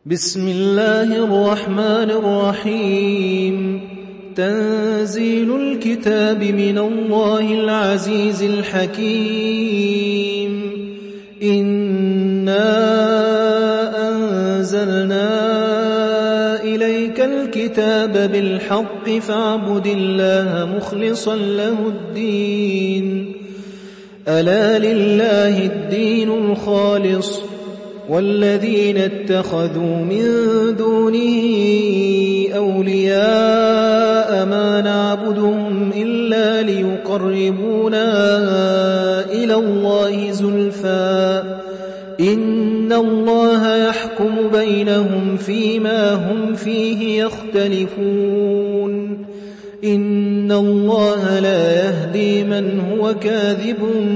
بسم الله الرحمن الرحيم. تنزيل الكتاب من الله العزيز الحكيم. إنا أنزلنا إليك الكتاب بالحق فاعبد الله مخلصا له الدين. ألا لله الدين الخالص والذين اتخذوا من دونه أولياء ما نعبدهم إلا ليقربونا إلى الله زلفى إن الله يحكم بينهم فيما هم فيه يختلفون. إن الله لا يهدي من هو كاذب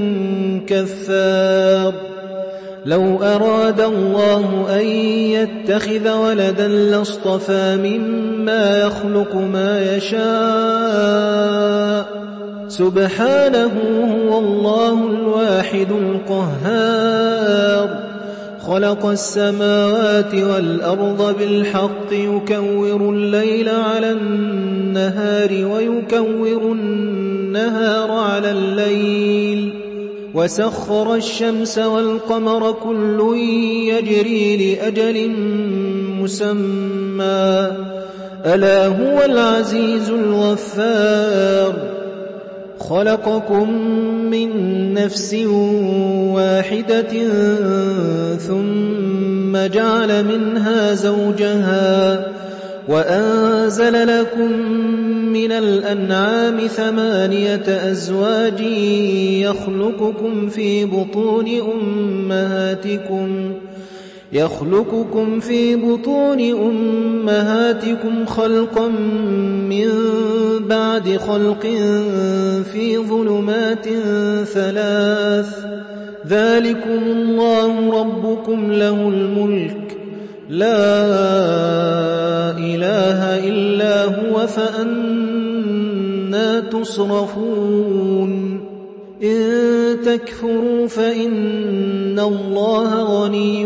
كفار. لو أراد الله أن يتخذ ولدا لاصطفى مما يخلق ما يشاء سبحانه هو الله الواحد القهار. خلق السماوات والأرض بالحق يكور الليل على النهار ويكور النهار على الليل وسخر الشمس والقمر كل يجري لأجل مسمى ألا هو العزيز الغفار. خلقكم من نفس واحدة ثم جعل منها زوجها وأنزل لكم من الأنعام 8 أزواج يخلقكم في بطون أمهاتكم خلقا من بعد خلق في ظلمات 3 ذلكم الله ربكم له الملك لا إله إلا هو فأنى تصرفون. إن تكفروا فإن الله غني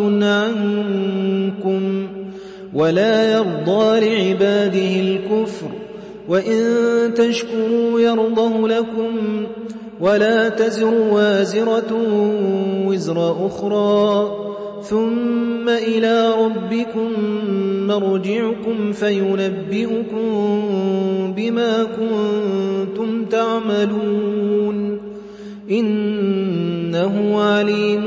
عنكم ولا يرضى لعباده الكفر وإن تشكروا يرضه لكم ولا تزر وازرة وزر أخرى ثم إلى ربكم مرجعكم فينبئكم بما كنتم تعملون. إنه عليم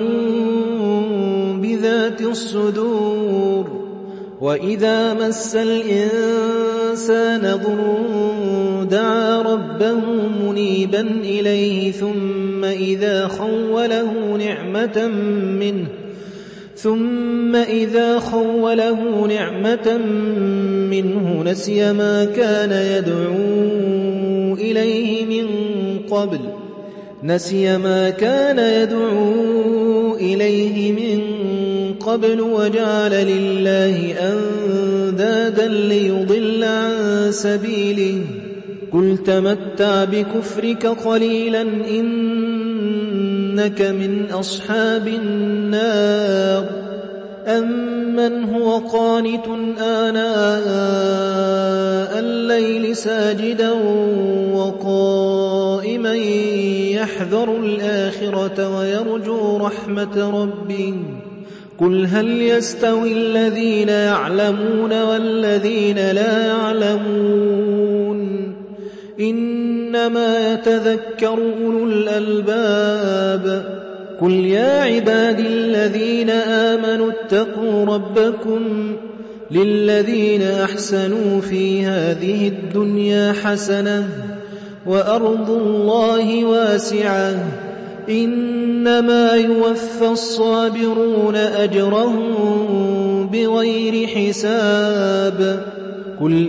بذات الصدور. وإذا مس الإنسان ضر دعا ربه منيبا إليه ثم إذا خوله نعمة منه نسي ما كان يدعو إليه من قبل وجعل لله أندادا ليضل عن سبيله. قل تمتع بكفرك قليلا إنك من أصحاب النار. أمن هو قانت آناء الليل ساجدا وقائما يحذر الآخرة ويرجو رحمة ربه. قل هل يستوي الذين يعلمون والذين لا يعلمون إنما يتذكر أولو الألباب. قل يا عبادي الذين آمنوا اتقوا ربكم للذين أحسنوا في هذه الدنيا حسنة وأرض الله واسعة إنما يوفى الصابرون أجرهم بغير حساب. قل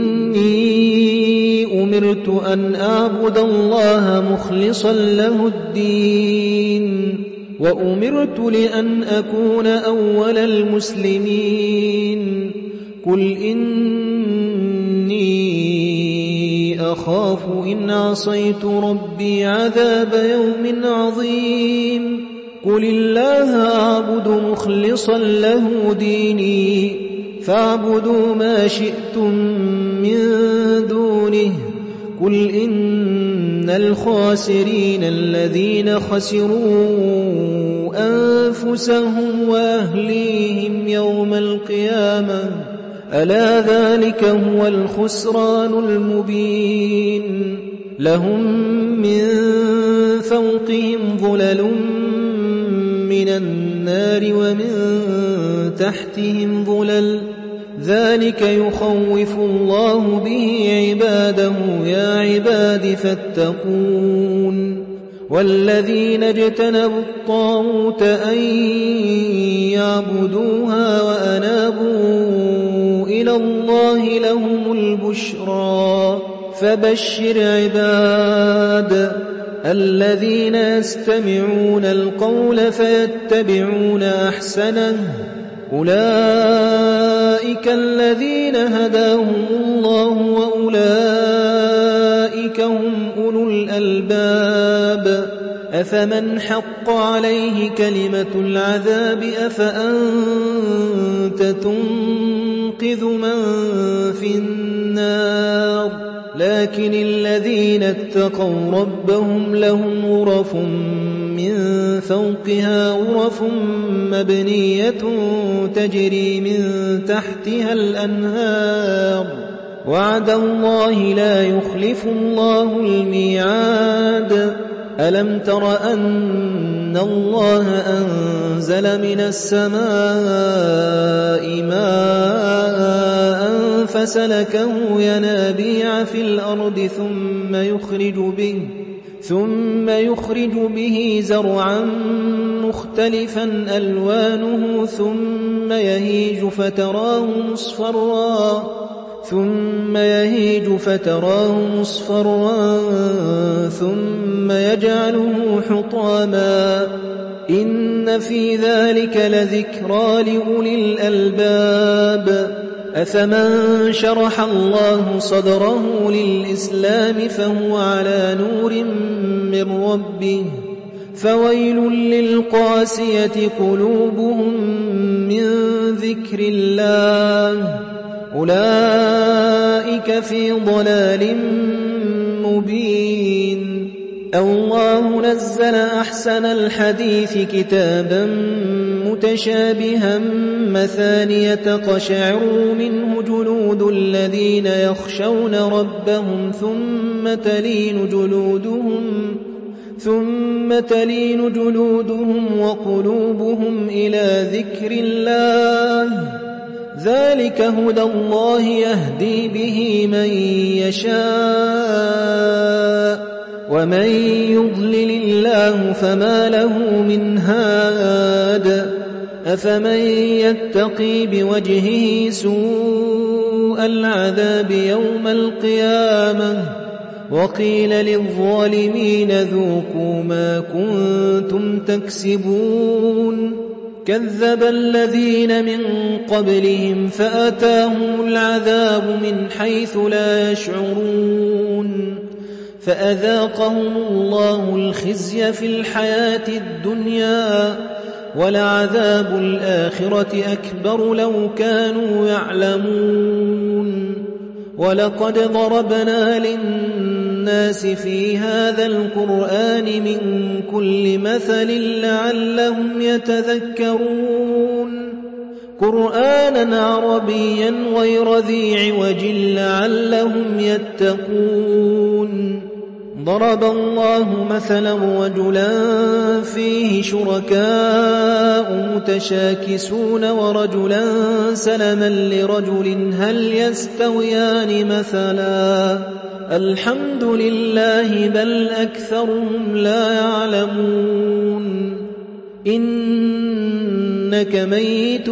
إني أمرت أن أعبد الله مخلصا له الدين وأمرت لأن أكون أول المسلمين. قل إني أخاف إن عصيت ربي عذاب يوم عظيم. قل الله أعبد مخلصا له ديني فاعبدوا ما شئتم من دونه قل إن الخاسرين الذين خسروا أنفسهم وأهليهم يوم القيامة ألا ذلك هو الخسران المبين لهم من فوقهم ظلل من النار ومن تحتهم ظلل ذلك يخوف الله به عباده يا عباد فاتقون والذين اجتنبوا الطاغوت أن يعبدوها وأنابوا إلى الله لهم البشرى فبشر عباد الذين يستمعون القول فيتبعون أحسنه أولئك الذين هداهم الله وأولئك هم أولو الألباب أفمن حق عليه كلمة العذاب أفأنت تنقذ من في النار لكن الذين اتقوا ربهم لهم غرف من فوقها غرف مبنية تجري من تحتها الأنهار وعد الله لا يخلف الله الميعاد ألم تر أن الله أنزل من السماء ماء فسلكه ينابيع في الأرض ثم يخرج به زرعا مختلفا ألوانه ثم يهيج فتراه مصفرا ثم يجعله حطاما إن في ذلك لذكرى لأولي الألباب أفمن شرح الله صدره للإسلام فهو على نور من ربه فويل للقاسية قلوبهم من ذكر الله أولئك في ضلال مبين الله نزل أحسن الحديث كتابا متشابها مثانية تقشعر منه جلود الذين يخشون ربهم ثم تلين جلودهم وقلوبهم إلى ذكر الله ذلك هدى الله يهدي به من يشاء ومن يضلل الله فما له من هاد أفمن يتقي بوجهه سوء العذاب يوم القيامة وقيل للظالمين ذوقوا ما كنتم تكسبون كذب الذين من قبلهم فأتاهم العذاب من حيث لا يشعرون فأذاقهم الله الخزي في الحياة الدنيا ولعذاب الآخرة أكبر لو كانوا يعلمون ولقد ضربنا للناس في هذا القرآن من كل مثل لعلهم يتذكرون قرآنا عربيا غير ذي عوج لعلهم يتقون ضرب الله مثلا رجلا فيه شركاء متشاكسون ورجلا سلما لرجل هل يستويان مثلا الحمد لله بل أكثرهم لا يعلمون إنك ميت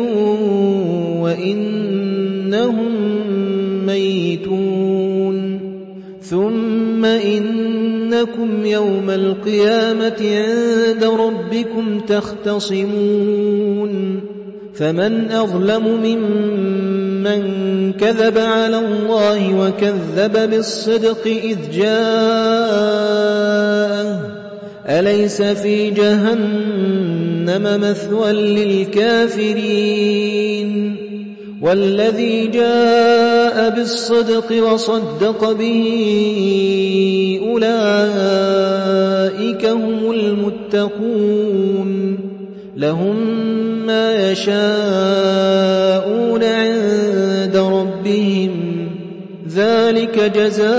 وإنهم ميتون ثم إنكم يوم القيامة عند ربكم تختصمون فمن أظلم ممن كذب على الله وكذب بالصدق إذ جاءه أليس في جهنم مثوى للكافرين والذي جاء بالصدق وصدق به أولئك هم المتقون لهم ما يشاءون عند ربهم ذلك جزاء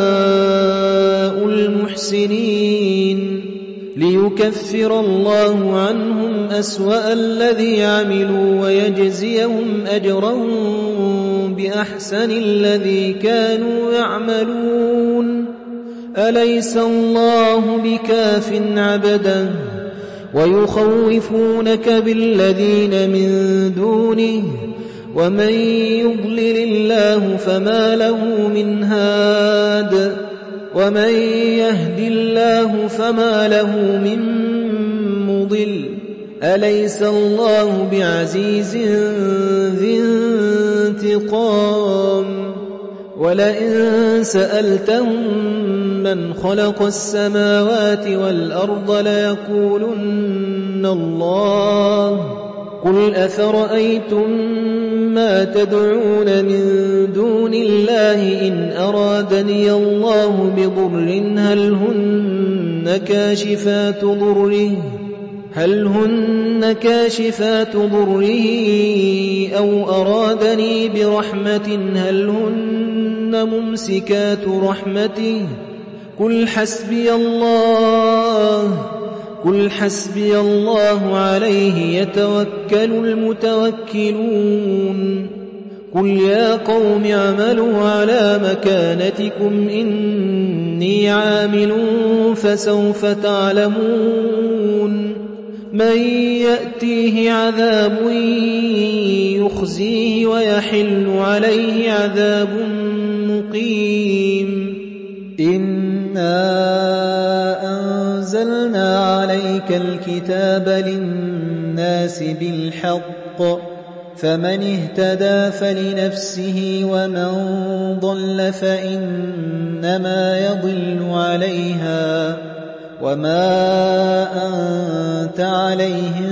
المحسنين ليكفر الله عنهم أسوأ الذي عملوا ويجزيهم أجرهم بأحسن الذي كانوا يعملون أليس الله بكاف عبده ويخوفونك بالذين من دونه ومن يضلل الله فما له من هاد ومن يهد الله فما له من مضل أليس الله بعزيز ذي انتقام ولئن سألتهم من خلق السماوات والأرض ليقولن الله قل أفرأيتم ما تدعون من دون الله إن أرادني الله بضر هل هن كاشفات ضره أو أرادني برحمة هل هن ممسكات رحمته قل حسبي الله عليه يتوكل المتوكلون قل يا قوم اعملوا على مكانتكم إني عامل فسوف تعلمون من يأتيه عذاب يخزيه ويحل عليه عذاب مقيم إنا أنزلنا عليك الكتاب للناس بالحق فمن اهتدى فلنفسه ومن ضل فإنما يضل عليها وما أنت عليهم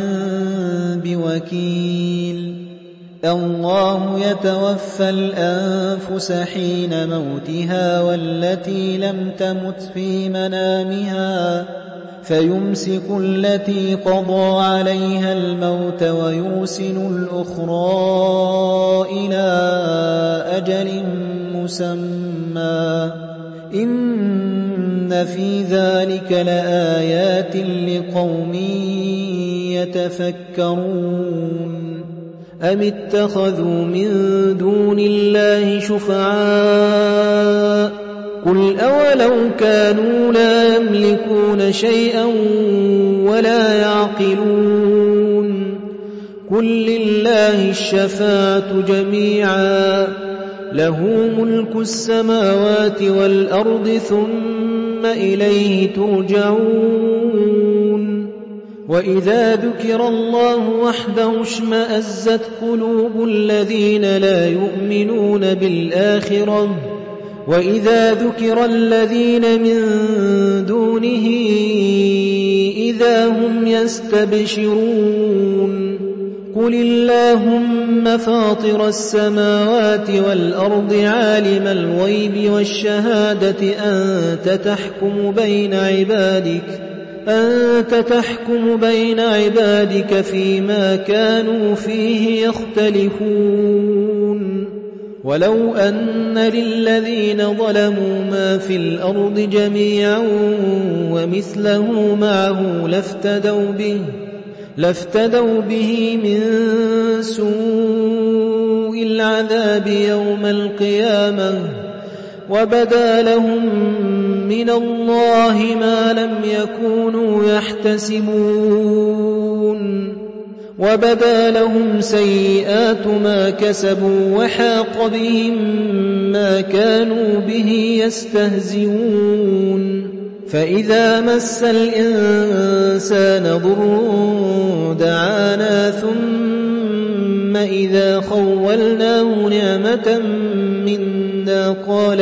بوكيل الله يتوفى الأنفس حين موتها والتي لم تمت في منامها فيمسك التي قضى عليها الموت ويرسل الأخرى إلى أجل مسمى إن في ذلك لآيات لقوم يتفكرون أم اتخذوا من دون الله شفعاء قل أولو كانوا لا يملكون شيئا ولا يعقلون قل لله الشفاعة جميعا له ملك السماوات والأرض ثم إليه ترجعون وإذا ذكر الله وحده اشمأزت قلوب الذين لا يؤمنون بالآخرة وإذا ذكر الذين من دونه إذا هم يستبشرون قل اللهم فاطر السماوات والأرض عالم الغيب والشهادة أنت تحكم بين عبادك فيما كانوا فيه يختلفون ولو أن للذين ظلموا ما في الأرض جميعا ومثله معه لافتدوا به من سوء العذاب يوم القيامة وبدا لهم من الله ما لم يكونوا يحتسبون وبدا لهم سيئات ما كسبوا وحاق بهم ما كانوا به يستهزئون فإذا مس الإنسان ضر دعانا ثم إذا خولناه نعمة منا قال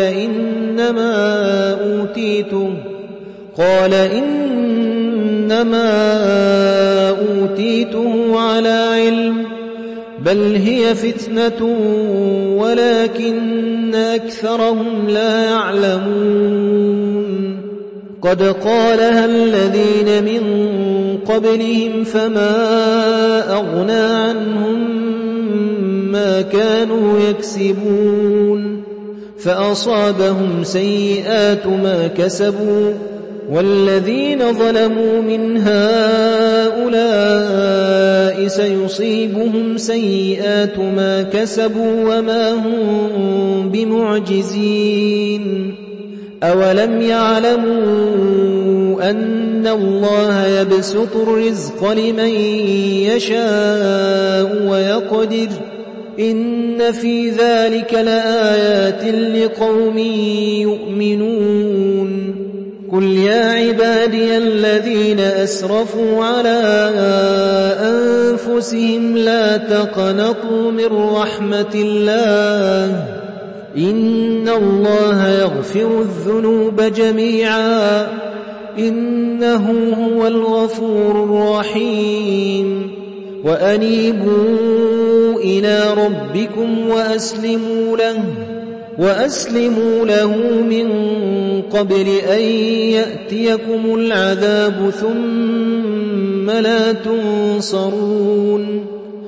إنما أوتيته على علم بل هي فتنة ولكن أكثرهم لا يعلمون قد قالها الذين من قبلهم فما أغنى عنهم ما كانوا يكسبون فأصابهم سيئات ما كسبوا والذين ظلموا من هؤلاء سيصيبهم سيئات ما كسبوا وما هم بمعجزين أولم يعلموا أن الله يبسط الرزق لمن يشاء ويقدر إن في ذلك لآيات لقوم يؤمنون قل يا عبادي الذين أسرفوا على أنفسهم لا تقنطوا من رحمة الله إن الله يغفر الذنوب جميعا إنه هو الغفور الرحيم وأنيبوا إلى ربكم وأسلموا له من قبل أن يأتيكم العذاب ثم لا تنصرون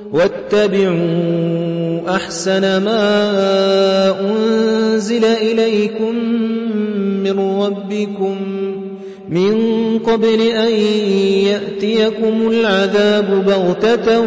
واتبعوا أحسن ما أنزل إليكم من ربكم من قبل أن يأتيكم العذاب بغتة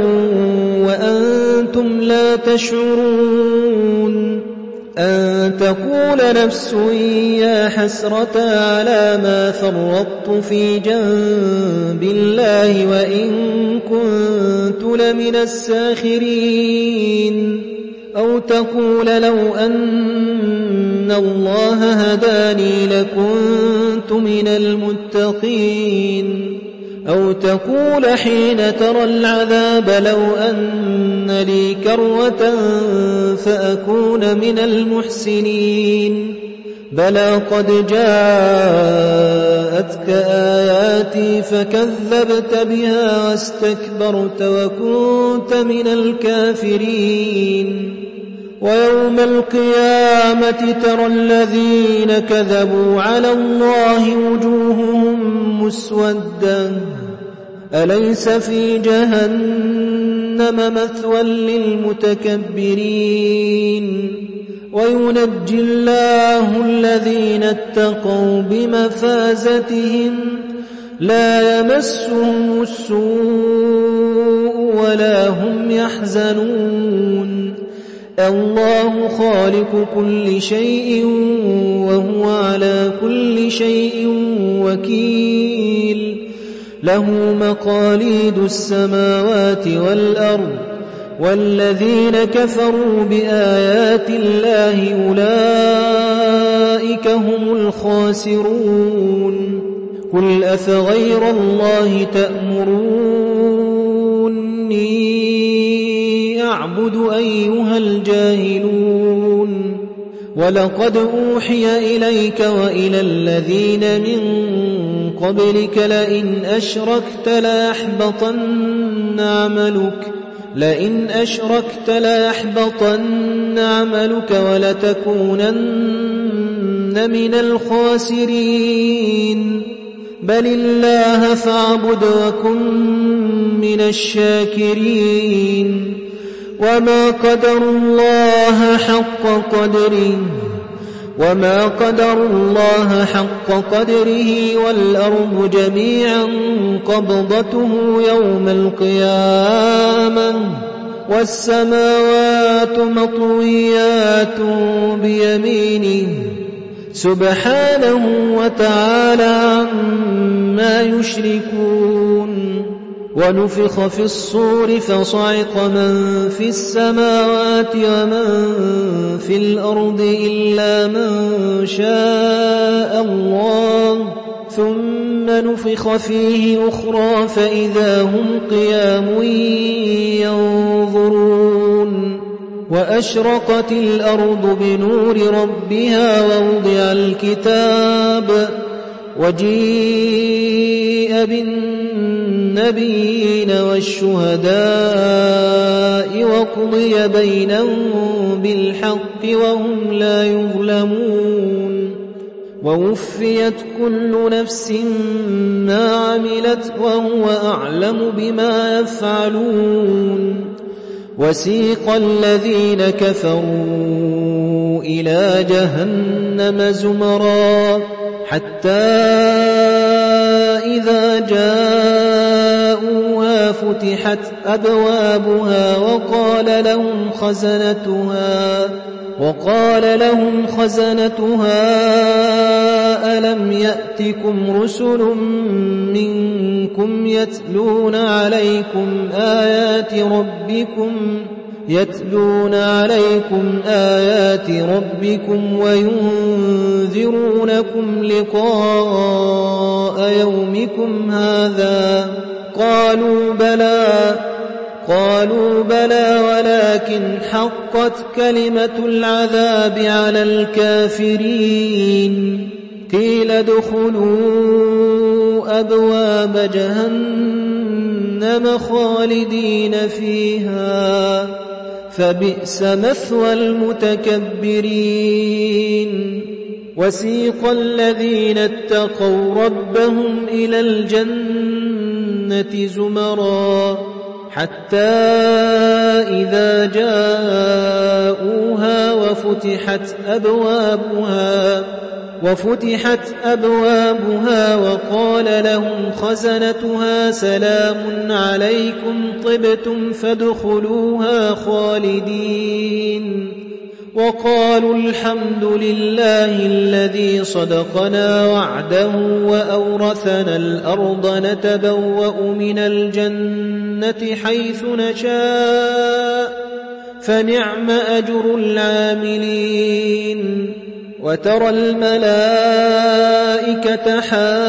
وأنتم لا تشعرون أن تقول نفس يا حسرة على ما فرطت في جنب الله وإن كنت لمن الساخرين أو تقول لو أن الله هداني لكنت من المتقين أو تقول حين ترى العذاب لو أن لي كرة فأكون من المحسنين بلى قد جاءتك آياتي فكذبت بها واستكبرت وكنت من الكافرين ويوم القيامة ترى الذين كذبوا على الله وجوههم مسودة أليس في جهنم مثوى للمتكبرين وينجي الله الذين اتقوا بمفازتهم لا يمسهم السوء ولا هم يحزنون الله خالق كل شيء وهو على كل شيء وكيل له مقاليد السماوات والأرض والذين كفروا بآيات الله أولئك هم الخاسرون قل أفغير الله تأمروني أعبد أيها الجاهلون ولقد أوحي إليك وإلى الذين من قبلك لئن أشركت ليحبطن عملك ولتكونن من الخاسرين بل الله فاعبد وكن من الشاكرين وما قدروا الله حق قدره والأرض جميعا قبضته يوم القيامة والسماوات مطويات بيمينه سبحانه وتعالى عما يشركون ونفخ في الصور فصعق من في السماوات ومن في الأرض إلا من شاء الله ثم نفخ فيه أخرى فإذا هم قيام ينظرون وأشرقت الأرض بنور ربها وجيء بالنبيين والشهداء وقضي بينهم بالحق وهم لا يظلمون ووفيت كل نفس ما عملت وهو أعلم بما يفعلون وسيق الذين كفروا إلى جهنم زمرا حتى إذا جاءوها فتحت أبوابها وقال لهم خزنتها ألم يأتكم رسل منكم يتلون عليكم آيات ربكم وينذرونكم لقاء يومكم هذا قالوا بلى ولكن حقت كلمة العذاب على الكافرين قيل ادخلوا أبواب جهنم خالدين فيها فبئس مثوى المتكبرين وسيق الذين اتقوا ربهم إلى الجنة زمرا حتى إذا جاءوها وفتحت أبوابها وقال لهم خزنتها سلام عليكم طبتم فادخلوها خالدين وقالوا الحمد لله الذي صدقنا وعده وأورثنا الأرض نتبوأ من الجنة حيث نشاء فنعم أجر العاملين وترى الملائكة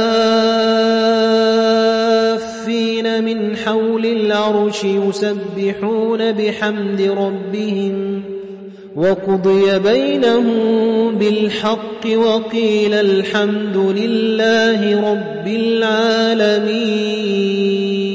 حافين من حول العرش يسبحون بحمد ربهم وقضي بينهم بالحق وقيل الحمد لله رب العالمين.